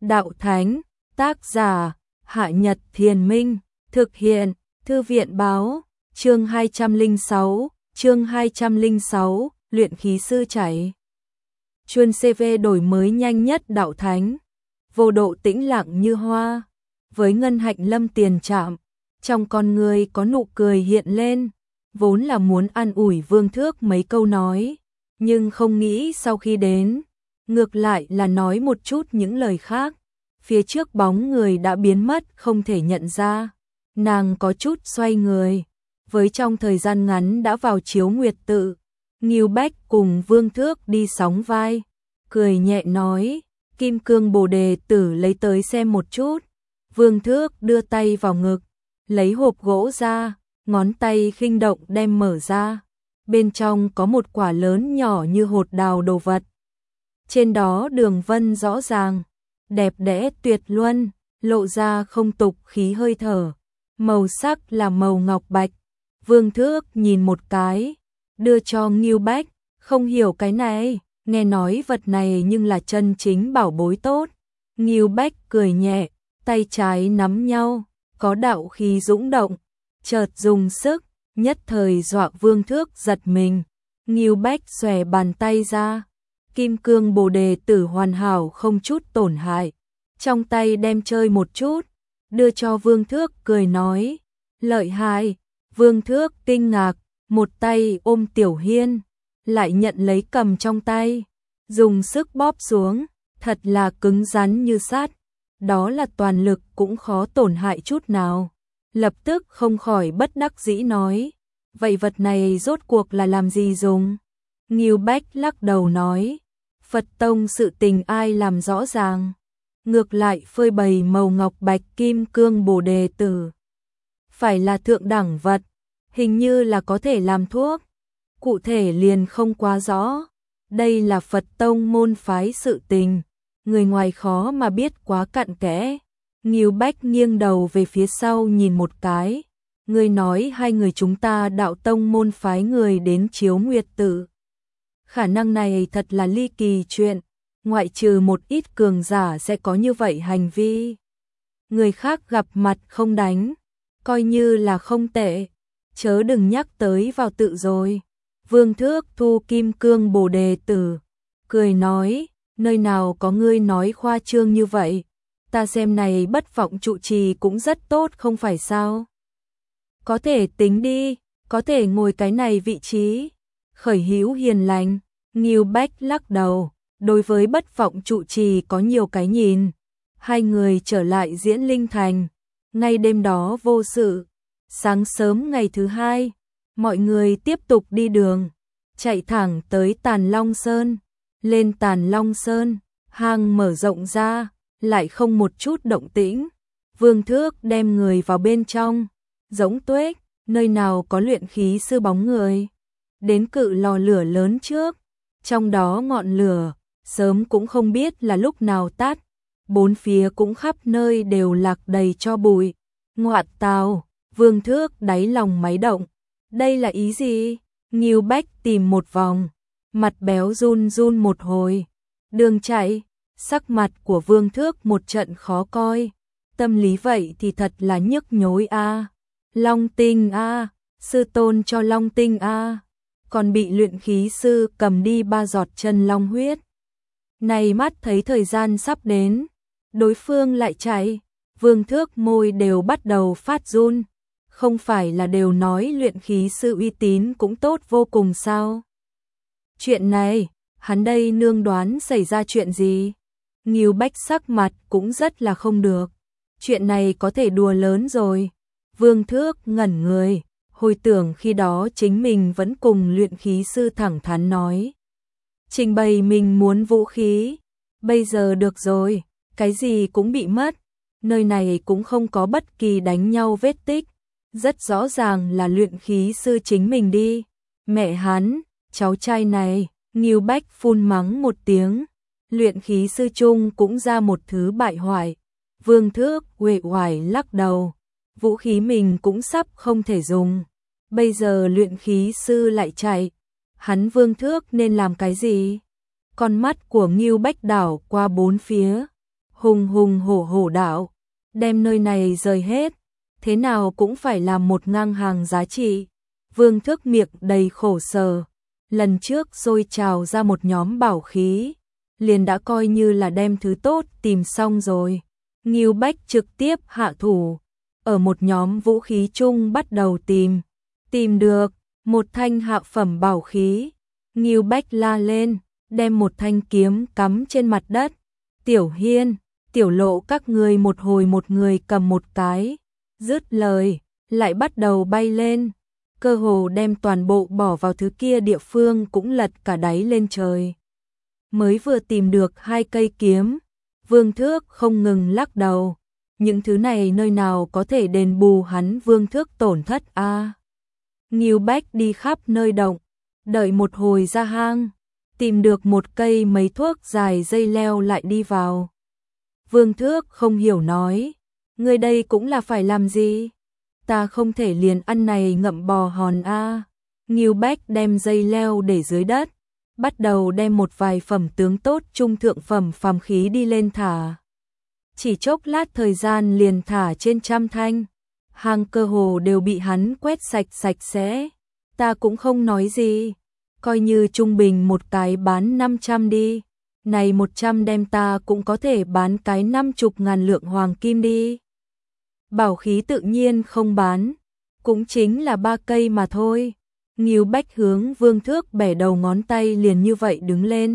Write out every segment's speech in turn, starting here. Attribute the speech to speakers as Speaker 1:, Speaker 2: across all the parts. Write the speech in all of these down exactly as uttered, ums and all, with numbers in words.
Speaker 1: đạo thánh, tác giả, Hạ Nhật Thiền Minh, thực hiện, Thư viện báo, chương hai trăm lẻ sáu, chương hai trăm lẻ sáu, luyện khí sư chảy. Chuân xê vê đổi mới nhanh nhất đạo thánh, vô độ tĩnh lặng như hoa, với ngân hạnh lâm tiền chạm, trong con người có nụ cười hiện lên, vốn là muốn an ủi Vương Thước mấy câu nói, nhưng không nghĩ sau khi đến, ngược lại là nói một chút những lời khác, phía trước bóng người đã biến mất không thể nhận ra, nàng có chút xoay người, với trong thời gian ngắn đã vào chiếu nguyệt tự, Ngưu Bách cùng Vương Thước đi sóng vai, cười nhẹ nói, Kim Cương Bồ Đề Tử lấy tới xem một chút, Vương Thước đưa tay vào ngực, lấy hộp gỗ ra, ngón tay khinh động đem mở ra, bên trong có một quả lớn nhỏ như hột đào đồ vật. Trên đó đường vân rõ ràng, đẹp đẽ tuyệt luân, lộ ra không tục khí hơi thở, màu sắc là màu ngọc bạch. Vương Thước nhìn một cái, đưa cho Ngưu Bách, không hiểu cái này, nghe nói vật này nhưng là chân chính bảo bối tốt. Ngưu Bách cười nhẹ, tay trái nắm nhau, có đạo khí dũng động, chợt dùng sức, nhất thời dọa Vương Thước giật mình. Ngưu Bách xòe bàn tay ra, Kim Cương Bồ Đề Tử hoàn hảo không chút tổn hại, trong tay đem chơi một chút, đưa cho Vương Thước cười nói, lợi hại. Vương Thước kinh ngạc, một tay ôm Tiểu Hiên, lại nhận lấy cầm trong tay, dùng sức bóp xuống, thật là cứng rắn như sắt, đó là toàn lực cũng khó tổn hại chút nào. Lập tức không khỏi bất đắc dĩ nói, vậy vật này rốt cuộc là làm gì dùng? Ngưu Bách lắc đầu nói, Phật tông sự tình ai làm rõ ràng, ngược lại phơi bày màu ngọc bạch Kim Cương Bồ Đề Tử. Phải là thượng đẳng vật, hình như là có thể làm thuốc, cụ thể liền không quá rõ, đây là Phật tông môn phái sự tình, người ngoài khó mà biết quá cặn kẽ. Ngưu Bách nghiêng đầu về phía sau nhìn một cái, người nói hai người chúng ta đạo tông môn phái người đến chiếu nguyệt tự. Khả năng này thật là ly kỳ chuyện, ngoại trừ một ít cường giả sẽ có như vậy hành vi. Người khác gặp mặt không đánh, coi như là không tệ, chớ đừng nhắc tới vào tự rồi. Vương Thước thu Kim Cương Bồ Đề Tử, cười nói, nơi nào có ngươi nói khoa trương như vậy, ta xem này bất vọng trụ trì cũng rất tốt không phải sao. Có thể tính đi, có thể ngồi cái này vị trí. Khởi hữu hiền lành, Ngưu Bách lắc đầu, đối với bất vọng trụ trì có nhiều cái nhìn. Hai người trở lại Diễn Linh Thành, ngay đêm đó vô sự. Sáng sớm ngày thứ hai, mọi người tiếp tục đi đường, chạy thẳng tới Tàn Long Sơn. Lên Tàn Long Sơn, hang mở rộng ra, lại không một chút động tĩnh. Vương Thước đem người vào bên trong, giống tuếch, nơi nào có luyện khí sư bóng người. Đến cự lò lửa lớn trước, trong đó ngọn lửa, sớm cũng không biết là lúc nào tắt, bốn phía cũng khắp nơi đều lạc đầy cho bụi. Ngoạn tào, Vương Thước đáy lòng máy động, đây là ý gì? Ngưu Bách tìm một vòng, mặt béo run run một hồi, đường chạy, sắc mặt của Vương Thước một trận khó coi, tâm lý vậy thì thật là nhức nhối a. Long tinh a, sư tôn cho long tinh a, còn bị luyện khí sư cầm đi ba giọt chân long huyết. Này mắt thấy thời gian sắp đến, đối phương lại chạy, Vương Thước môi đều bắt đầu phát run, không phải là đều nói luyện khí sư uy tín cũng tốt vô cùng sao? Chuyện này, hắn đây nương đoán xảy ra chuyện gì? Ngưu Bách sắc mặt cũng rất là không được, chuyện này có thể đùa lớn rồi. Vương Thước ngẩn người, hồi tưởng khi đó chính mình vẫn cùng luyện khí sư thẳng thắn nói, trình bày mình muốn vũ khí, bây giờ được rồi, cái gì cũng bị mất, nơi này cũng không có bất kỳ đánh nhau vết tích, rất rõ ràng là luyện khí sư chính mình đi. Mẹ hắn, cháu trai này, Ngưu Bách phun mắng một tiếng, luyện khí sư chung cũng ra một thứ bại hoại. Vương Thước uể oải lắc đầu, vũ khí mình cũng sắp không thể dùng, bây giờ luyện khí sư lại chạy, hắn Vương Thước nên làm cái gì? Con mắt của Ngưu Bách đảo qua bốn phía, hùng hùng hổ hổ đạo, đem nơi này rời hết, thế nào cũng phải làm một ngang hàng giá trị. Vương Thước miệng đầy khổ sở, lần trước rồi trào ra một nhóm bảo khí, liền đã coi như là đem thứ tốt tìm xong rồi. Ngưu Bách trực tiếp hạ thủ, ở một nhóm vũ khí chung bắt đầu tìm, tìm được một thanh hạ phẩm bảo khí. Ngưu Bách la lên, đem một thanh kiếm cắm trên mặt đất. Tiểu Hiên, Tiểu Lộ các người một hồi một người cầm một cái, dứt lời, lại bắt đầu bay lên, cơ hồ đem toàn bộ bỏ vào thứ kia địa phương cũng lật cả đáy lên trời. Mới vừa tìm được hai cây kiếm, Vương Thước không ngừng lắc đầu, những thứ này nơi nào có thể đền bù hắn Vương Thước tổn thất a. À. Ngưu Bách đi khắp nơi động, đợi một hồi ra hang, tìm được một cây mấy thước dài dây leo lại đi vào. Vương Thước không hiểu nói, người đây cũng là phải làm gì? Ta không thể liền ăn này ngậm bò hòn a. À. Ngưu Bách đem dây leo để dưới đất, bắt đầu đem một vài phẩm tướng tốt trung thượng phẩm phàm khí đi lên thả. Chỉ chốc lát thời gian liền thả trên trăm thanh, hàng cơ hồ đều bị hắn quét sạch sạch sẽ. Ta cũng không nói gì, coi như trung bình một cái bán năm trăm đi, này một trăm đem ta cũng có thể bán cái năm chục ngàn lượng hoàng kim đi. Bảo khí tự nhiên không bán, cũng chính là ba cây mà thôi. Ngưu Bách hướng Vương Thước bẻ đầu ngón tay liền như vậy đứng lên.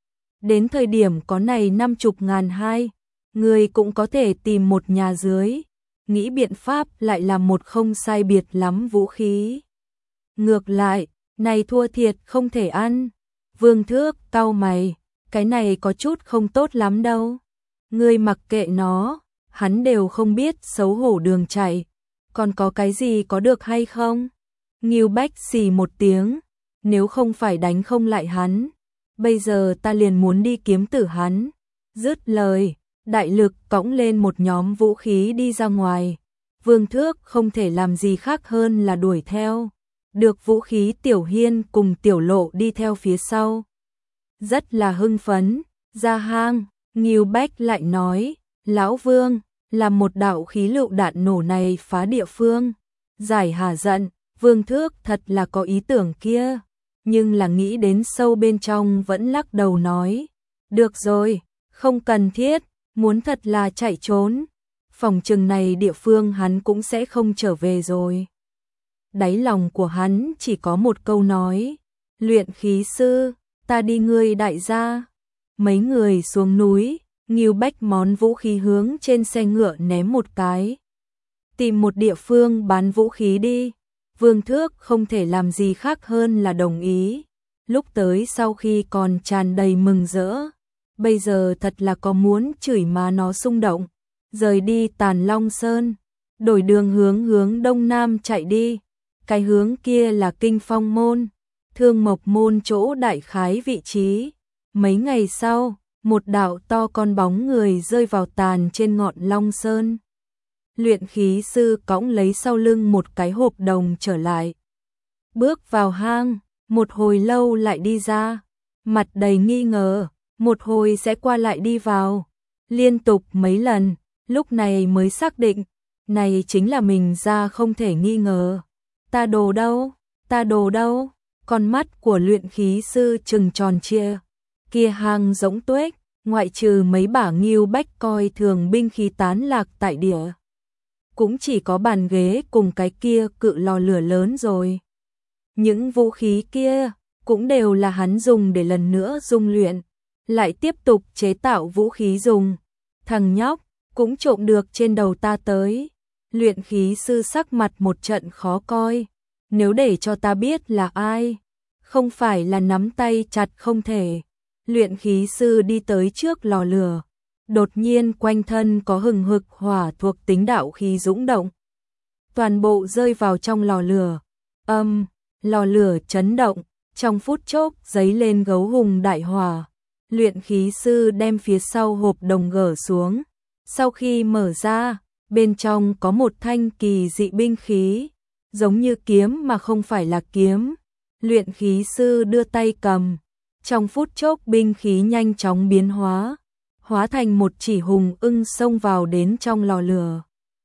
Speaker 1: Đến thời điểm có này năm chục ngàn hai, người cũng có thể tìm một nhà dưới, nghĩ biện pháp lại làm một không sai biệt lắm vũ khí. Ngược lại, này thua thiệt không thể ăn. Vương Thước cau mày, cái này có chút không tốt lắm đâu. Ngươi mặc kệ nó, hắn đều không biết xấu hổ đường chạy, còn có cái gì có được hay không? Ngưu Bách xì một tiếng, nếu không phải đánh không lại hắn, bây giờ ta liền muốn đi kiếm tử hắn. Dứt lời, đại lực cõng lên một nhóm vũ khí đi ra ngoài. Vương Thước không thể làm gì khác hơn là đuổi theo. Được vũ khí Tiểu Hiên cùng Tiểu Lộ đi theo phía sau. Rất là hưng phấn, ra hang, Ngưu Bách lại nói, Lão Vương, làm một đạo khí lựu đạn nổ này phá địa phương. Giải hà giận, Vương Thước thật là có ý tưởng kia, nhưng là nghĩ đến sâu bên trong vẫn lắc đầu nói, được rồi, không cần thiết, muốn thật là chạy trốn, phòng chừng này địa phương hắn cũng sẽ không trở về rồi. Đáy lòng của hắn chỉ có một câu nói, luyện khí sư, ta đi ngươi đại gia. Mấy người xuống núi, Ngưu Bách món vũ khí hướng trên xe ngựa ném một cái. Tìm một địa phương bán vũ khí đi. Vương Thước không thể làm gì khác hơn là đồng ý. Lúc tới sau khi còn tràn đầy mừng rỡ, bây giờ thật là có muốn chửi má nó xung động. Rời đi Tàn Long Sơn, đổi đường hướng hướng đông nam chạy đi. Cái hướng kia là Kinh Phong Môn, Thương Mộc Môn chỗ đại khái vị trí. Mấy ngày sau, một đạo to con bóng người rơi vào tàn trên ngọn Long Sơn. Luyện khí sư cõng lấy sau lưng một cái hộp đồng trở lại. Bước vào hang, một hồi lâu lại đi ra, mặt đầy nghi ngờ, một hồi sẽ qua lại đi vào. Liên tục mấy lần, lúc này mới xác định, này chính là mình ra không thể nghi ngờ. Ta đồ đâu? Ta đồ đâu? Con mắt của luyện khí sư trừng tròn chia. Kia hang rỗng tuếch, ngoại trừ mấy bả Ngưu Bách coi thường binh khí tán lạc tại địa, cũng chỉ có bàn ghế cùng cái kia cự lò lửa lớn rồi. Những vũ khí kia cũng đều là hắn dùng để lần nữa dung luyện, lại tiếp tục chế tạo vũ khí dùng. Thằng nhóc cũng trộm được trên đầu ta tới. Luyện khí sư sắc mặt một trận khó coi. Nếu để cho ta biết là ai, không phải là nắm tay chặt không thể. Luyện khí sư đi tới trước lò lửa, đột nhiên quanh thân có hừng hực hỏa thuộc tính đạo khí dũng động, toàn bộ rơi vào trong lò lửa. Âm, um, lò lửa chấn động, trong phút chốc giấy lên gấu hùng đại hỏa. Luyện khí sư đem phía sau hộp đồng gỡ xuống, sau khi mở ra, bên trong có một thanh kỳ dị binh khí, giống như kiếm mà không phải là kiếm. Luyện khí sư đưa tay cầm, trong phút chốc binh khí nhanh chóng biến hóa, hóa thành một chỉ hùng ưng xông vào đến trong lò lửa.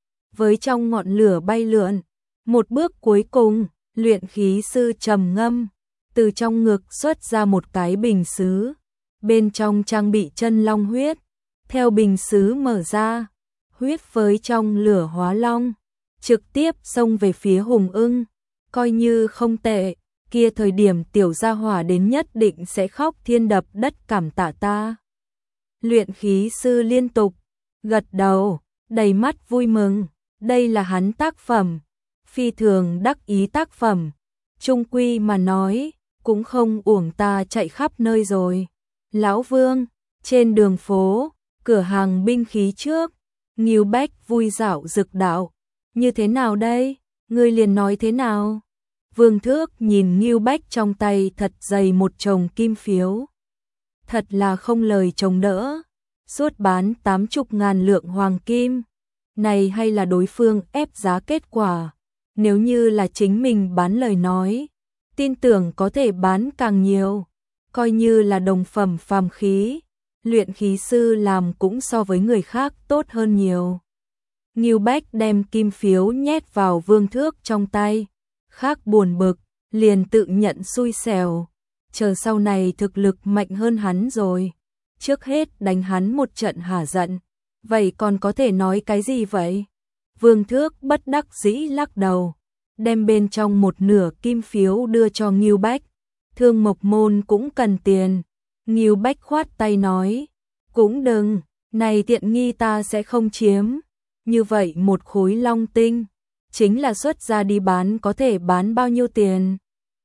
Speaker 1: Với trong ngọn lửa bay lượn, một bước cuối cùng, luyện khí sư trầm ngâm, từ trong ngực xuất ra một cái bình sứ, bên trong trang bị chân long huyết, theo bình sứ mở ra, huyết với trong lửa hóa long, trực tiếp xông về phía hùng ưng, coi như không tệ, kia thời điểm tiểu gia hỏa đến nhất định sẽ khóc thiên đập đất cảm tạ ta. Luyện khí sư liên tục gật đầu, đầy mắt vui mừng, đây là hắn tác phẩm, phi thường đắc ý tác phẩm, trung quy mà nói, cũng không uổng ta chạy khắp nơi rồi. Lão Vương, trên đường phố, cửa hàng binh khí trước, Ngưu Bách vui dạo rực đạo, như thế nào đây, ngươi liền nói thế nào? Vương Thước nhìn Ngưu Bách trong tay thật dày một chồng kim phiếu. Thật là không lời chống đỡ, suốt bán tám chục ngàn lượng hoàng kim. Này hay là đối phương ép giá kết quả, nếu như là chính mình bán lời nói, tin tưởng có thể bán càng nhiều, coi như là đồng phẩm phàm khí, luyện khí sư làm cũng so với người khác tốt hơn nhiều. Ngưu Bách đem kim phiếu nhét vào Vương Thước trong tay, khác buồn bực, liền tự nhận xui xẻo, chờ sau này thực lực mạnh hơn hắn rồi, trước hết đánh hắn một trận hả giận, vậy còn có thể nói cái gì vậy? Vương Thước bất đắc dĩ lắc đầu, đem bên trong một nửa kim phiếu đưa cho Ngưu Bách, Thương Mộc Môn cũng cần tiền. Ngưu Bách khoát tay nói, cũng đừng, này tiện nghi ta sẽ không chiếm, như vậy một khối long tinh, chính là xuất ra đi bán có thể bán bao nhiêu tiền?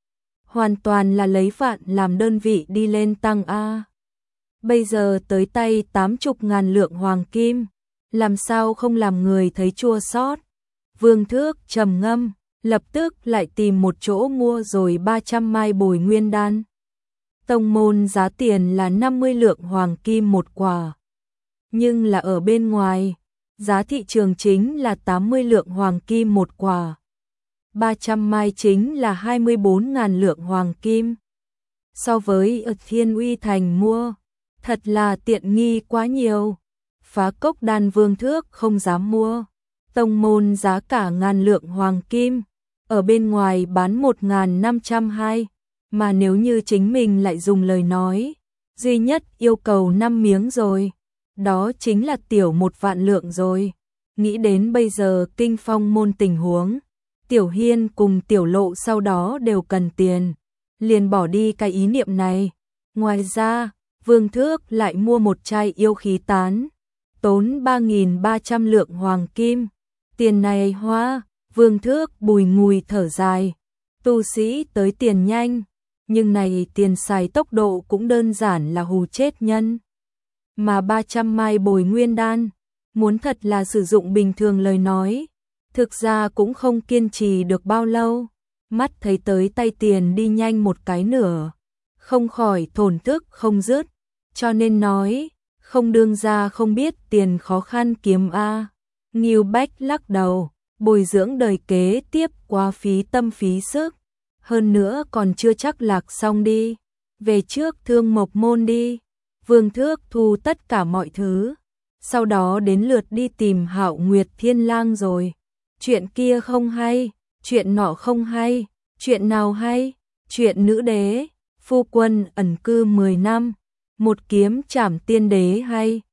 Speaker 1: Hoàn toàn là lấy vạn làm đơn vị đi lên tăng A. Bây giờ tới tay tám chục ngàn lượng hoàng kim, làm sao không làm người thấy chua xót? Vương Thước trầm ngâm, lập tức lại tìm một chỗ mua rồi ba trăm mai bồi nguyên đan. Tông môn giá tiền là năm mươi lượng hoàng kim một quả, nhưng là ở bên ngoài, giá thị trường chính là tám mươi lượng hoàng kim một quả. ba trăm mai chính là hai mươi bốn ngàn lượng hoàng kim. So với ở Thiên Uy Thành mua, thật là tiện nghi quá nhiều. Phá cốc đan Vương Thước không dám mua. Tông môn giá cả ngàn lượng hoàng kim, ở bên ngoài bán một nghìn năm trăm hai, mà nếu như chính mình lại dùng lời nói, duy nhất yêu cầu năm miếng rồi, đó chính là tiểu một vạn lượng rồi. Nghĩ đến bây giờ Kinh Phong môn tình huống, Tiểu Hiên cùng Tiểu Lộ sau đó đều cần tiền, liền bỏ đi cái ý niệm này. Ngoài ra, Vương Thước lại mua một chai yêu khí tán, tốn ba nghìn ba trăm lượng hoàng kim. Tiền này hoa, Vương Thước bùi ngùi thở dài, tu sĩ tới tiền nhanh, nhưng này tiền xài tốc độ cũng đơn giản là hù chết nhân. Mà ba trăm mai bồi nguyên đan, muốn thật là sử dụng bình thường lời nói, thực ra cũng không kiên trì được bao lâu, mắt thấy tới tay tiền đi nhanh một cái nửa, không khỏi thổn thức không dứt, cho nên nói, không đương ra không biết tiền khó khăn kiếm a. Ngưu Bách lắc đầu, bồi dưỡng đời kế tiếp quá phí tâm phí sức, hơn nữa còn chưa chắc lạc xong đi, về trước Thương Mộc Môn đi. Vương Thước thu tất cả mọi thứ, sau đó đến lượt đi tìm Hạo Nguyệt Thiên Lang rồi. Chuyện kia không hay, chuyện nọ không hay, chuyện nào hay? Chuyện nữ đế, phu quân ẩn cư mười năm, một kiếm trảm tiên đế hay.